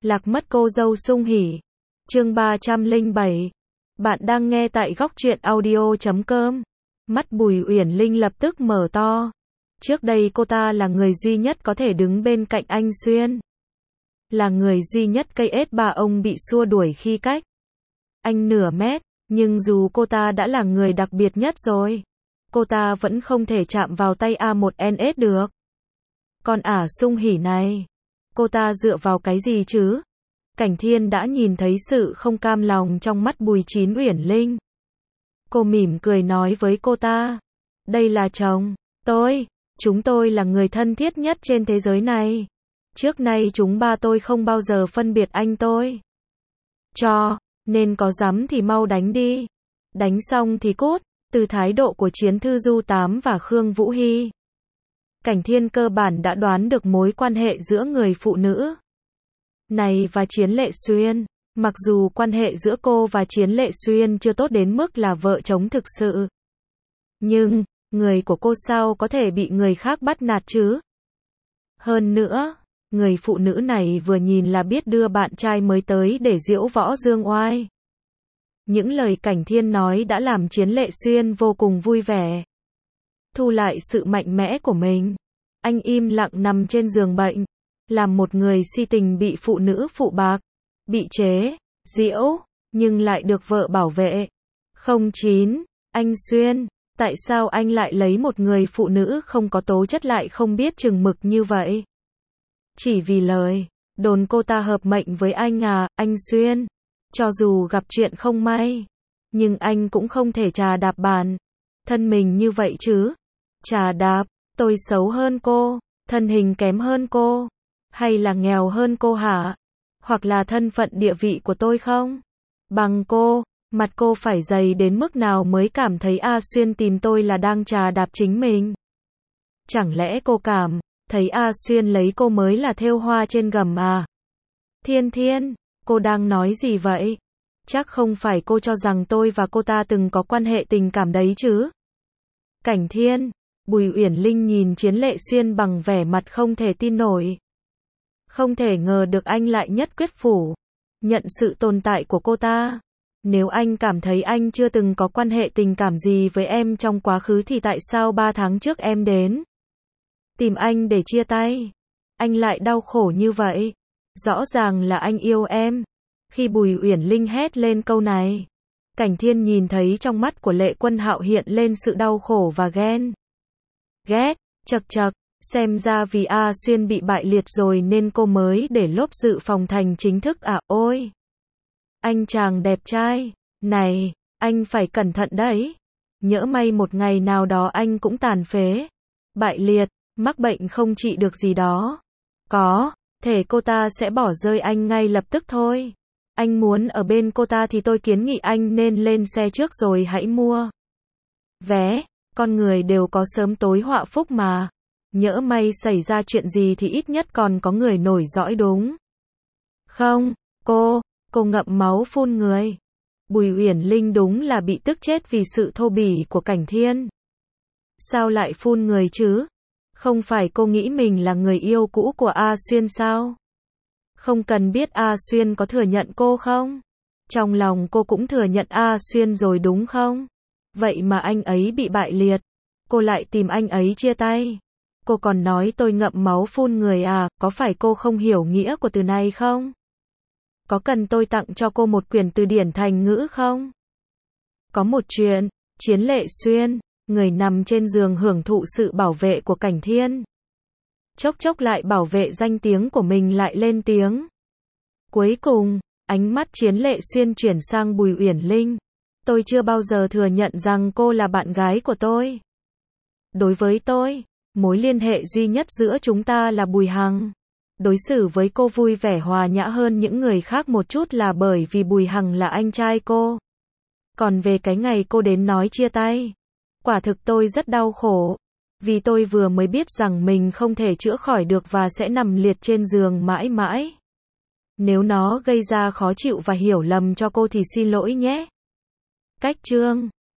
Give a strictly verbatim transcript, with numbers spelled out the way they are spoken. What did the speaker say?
Lạc mất cô dâu Sung Hỉ. Chương ba trăm lẻ bảy. Bạn đang nghe tại góc truyện audio chấm com. Mắt Bùi Uyển Linh lập tức mở to. Trước đây cô ta là người duy nhất có thể đứng bên cạnh anh Xuyên. Là người duy nhất cây ết ba ông bị xua đuổi khi cách anh nửa mét, nhưng dù cô ta đã là người đặc biệt nhất rồi, cô ta vẫn không thể chạm vào tay A một N S được. Còn ả Sung Hỉ này, cô ta dựa vào cái gì chứ? Cảnh Thiên đã nhìn thấy sự không cam lòng trong mắt Bùi Chín Uyển Linh. Cô mỉm cười nói với cô ta, đây là chồng tôi, chúng tôi là người thân thiết nhất trên thế giới này. Trước nay chúng ba tôi không bao giờ phân biệt anh tôi. Cho nên có dám thì mau đánh đi. Đánh xong thì cút. Từ thái độ của Chiến Thư Du Tám và Khương Vũ Hy, Cảnh Thiên cơ bản đã đoán được mối quan hệ giữa người phụ nữ này và Chiến Lệ Xuyên. Mặc dù quan hệ giữa cô và Chiến Lệ Xuyên chưa tốt đến mức là vợ chồng thực sự, nhưng người của cô sao có thể bị người khác bắt nạt chứ? Hơn nữa, người phụ nữ này vừa nhìn là biết đưa bạn trai mới tới để diễu võ dương oai. Những lời Cảnh Thiên nói đã làm Chiến Lệ Xuyên vô cùng vui vẻ. Thu lại sự mạnh mẽ của mình, anh im lặng nằm trên giường bệnh, làm một người si tình bị phụ nữ phụ bạc, bị chế giễu, nhưng lại được vợ bảo vệ. Không chín, anh Xuyên, tại sao anh lại lấy một người phụ nữ không có tố chất lại không biết chừng mực như vậy? Chỉ vì lời đồn cô ta hợp mệnh với anh à, anh Xuyên? Cho dù gặp chuyện không may, nhưng anh cũng không thể trà đạp bàn thân mình như vậy chứ. Trà đạp, tôi xấu hơn cô, thân hình kém hơn cô, hay là nghèo hơn cô hả? Hoặc là thân phận địa vị của tôi không bằng cô, mặt cô phải dày đến mức nào mới cảm thấy A Xuyên tìm tôi là đang trà đạp chính mình? Chẳng lẽ cô cảm thấy A Xuyên lấy cô mới là thêu hoa trên gầm à? Thiên Thiên, cô đang nói gì vậy? Chắc không phải cô cho rằng tôi và cô ta từng có quan hệ tình cảm đấy chứ? Cảnh Thiên, Bùi Uyển Linh nhìn Chiến Lệ Xuyên bằng vẻ mặt không thể tin nổi. Không thể ngờ được anh lại nhất quyết phủ nhận sự tồn tại của cô ta. Nếu anh cảm thấy anh chưa từng có quan hệ tình cảm gì với em trong quá khứ thì tại sao ba tháng trước em đến tìm anh để chia tay, anh lại đau khổ như vậy? Rõ ràng là anh yêu em. Khi Bùi Uyển Linh hét lên câu này, Cảnh Thiên nhìn thấy trong mắt của Lệ Quân Hạo hiện lên sự đau khổ và ghen ghét. Chậc chậc, xem ra vì A Xuyên bị bại liệt rồi nên cô mới để lốp dự phòng thành chính thức à? Ôi, anh chàng đẹp trai này, anh phải cẩn thận đấy. Nhỡ may một ngày nào đó anh cũng tàn phế, bại liệt, mắc bệnh không trị được gì đó, có thể cô ta sẽ bỏ rơi anh ngay lập tức thôi. Anh muốn ở bên cô ta thì tôi kiến nghị anh nên lên xe trước rồi hãy mua vé. Con người đều có sớm tối họa phúc mà. Nhỡ may xảy ra chuyện gì thì ít nhất còn có người nổi dõi đúng không? Cô, cô ngậm máu phun người. Bùi Uyển Linh đúng là bị tức chết vì sự thô bỉ của Cảnh Thiên. Sao lại phun người chứ? Không phải cô nghĩ mình là người yêu cũ của A Xuyên sao? Không cần biết A Xuyên có thừa nhận cô không? Trong lòng cô cũng thừa nhận A Xuyên rồi đúng không? Vậy mà anh ấy bị bại liệt, cô lại tìm anh ấy chia tay. Cô còn nói tôi ngậm máu phun người à? Có phải cô không hiểu nghĩa của từ này không? Có cần tôi tặng cho cô một quyển từ điển thành ngữ không? Có một chuyện, Chiến Lệ Xuyên, người nằm trên giường hưởng thụ sự bảo vệ của Cảnh Thiên, chốc chốc lại bảo vệ danh tiếng của mình lại lên tiếng. Cuối cùng, ánh mắt Chiến Lệ Xuyên chuyển sang Bùi Uyển Linh. Tôi chưa bao giờ thừa nhận rằng cô là bạn gái của tôi. Đối với tôi, mối liên hệ duy nhất giữa chúng ta là Bùi Hằng. Đối xử với cô vui vẻ hòa nhã hơn những người khác một chút là bởi vì Bùi Hằng là anh trai cô. Còn về cái ngày cô đến nói chia tay, quả thực tôi rất đau khổ. Vì tôi vừa mới biết rằng mình không thể chữa khỏi được và sẽ nằm liệt trên giường mãi mãi. Nếu nó gây ra khó chịu và hiểu lầm cho cô thì xin lỗi nhé. Cách chương